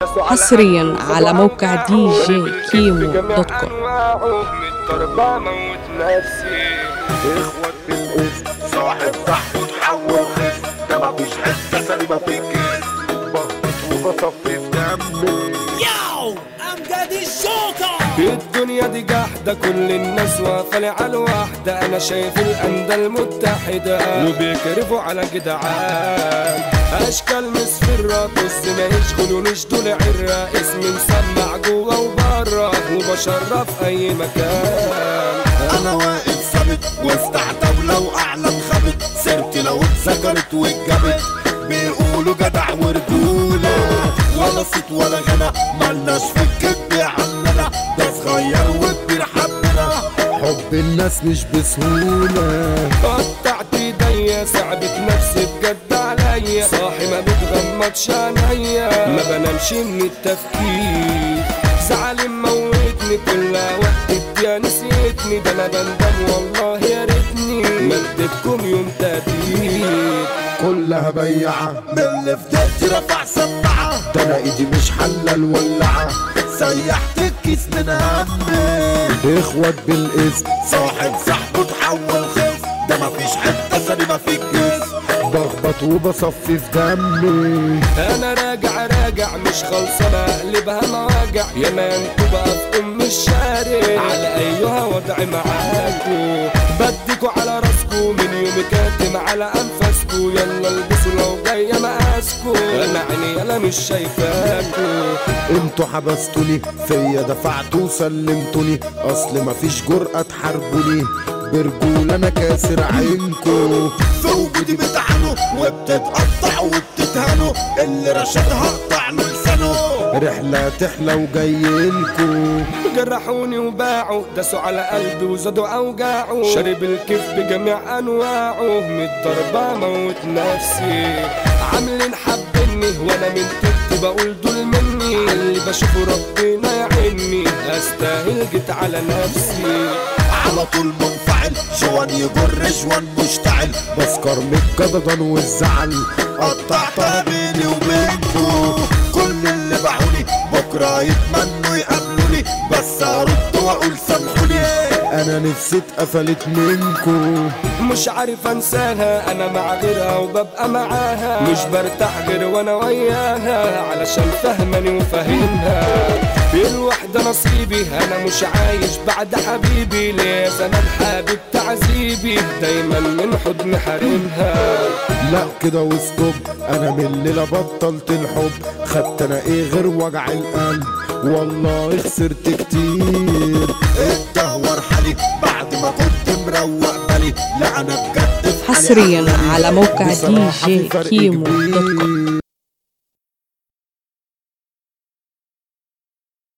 حصريا على موقع دي جي كيمو دوت كوم. اخوات بالاسم صاحب صاحبه تحول خصم، ده مفيش حته سليمه في الجسم، بخبط وبصفي في دمي. ياو امجد الجوكر. الدنيا دي جحدة، كل الناس واقفة لي على الواحدة. انا شايف الاندى المتحدة وبيكرفوا على جدعان، اشكال مصفرة بص ما يشغلونيش دول عرة، اسمي مسمع جوا وبره وبشرف اي مكان. انا واقف ثابت وسط دولة واعلام خابت، سيرتي لو اتذكرت واتجابت بيقولوا جدع ورجولة، ولا صوت ولا غنى مالناش في الكذب يا عمنا، ده صغير وكبير حبنا، حب الناس مش بسهولة. قطعت ايديا صعبت نفسي بجد عليا، صاحي ما بتغمضش عينيا، ما بنامش من التفكير، زعلي موتني كل وقت الدنيا نسيتني، ده انا بندم والله يا ريتني مدتكم يوم تقدير. كلها بيعة من اللي في دقتي رفع سماعة، ده انا ايدي مش حلة الولعة، سيحت الكيس من همي. اخوات بالاسم صاحب صاحبه تحول خصم، ده مفيش حتة سليمة في الجسم، بخبط وبصفي في دمي. انا راجع مش خلصانة اقلبها مواجع، يا ما انتوا بقى في ام الشارع، على ايها وضع معاكوا بديكوا على راسكوا، من يوم كاتم على انفاسكوا، يلا البسوا لو جاية مقاسكوا، انا عيني يلا مش شايفاكوا. انتوا حبستوني فيا دفعتوا وسلمتوني، اصل مفيش جرأة تحاربوني، برجول انا كاسر عينكو، في وجودي بتعانوا وبتتقطع وبتتهانوا، اللي رشدها قطع له لسانه، رحلة تحلى وجايلكو. جرحوني وباعوا داسوا على قلبي وزادوا اوجاعه، شارب الكيف بجميع انواعه، من الضربة موت نفسي، عاملين حبني وانا من تبتي بقول دول مني، اللي بشوفه ربنا يعيني، استاهل جيت على نفسي، على طول منفعل جوان يجر جوان مشتعل، بسكر من الجددان والزعل، قطعتها بيني وبينكو، كل اللي باعوني بكره يتمنوا يقابلوني، بس ارد واقول سامحوني، انا نفسي اتقفلت منكو، مش عارف انساها، انا مع غيرها وببقى معاها، مش برتاح غير وانا وياها، علشان فهماني وفاهمها، الوحدة نصيبي، انا مش عايش بعد حبيبي، ليه زمان حابب تعذيبي، دايما من حضن حارمها. لا كده وستوب، انا من الليلة بطلت الحب، خدت انا ايه غير وجع القلب، والله خسرت كتير، اتدهور حالي بعد ما كنت مروق بالي، لا انا بجد في حالي حصريا على موقع دي جي كيمو دوت كوم.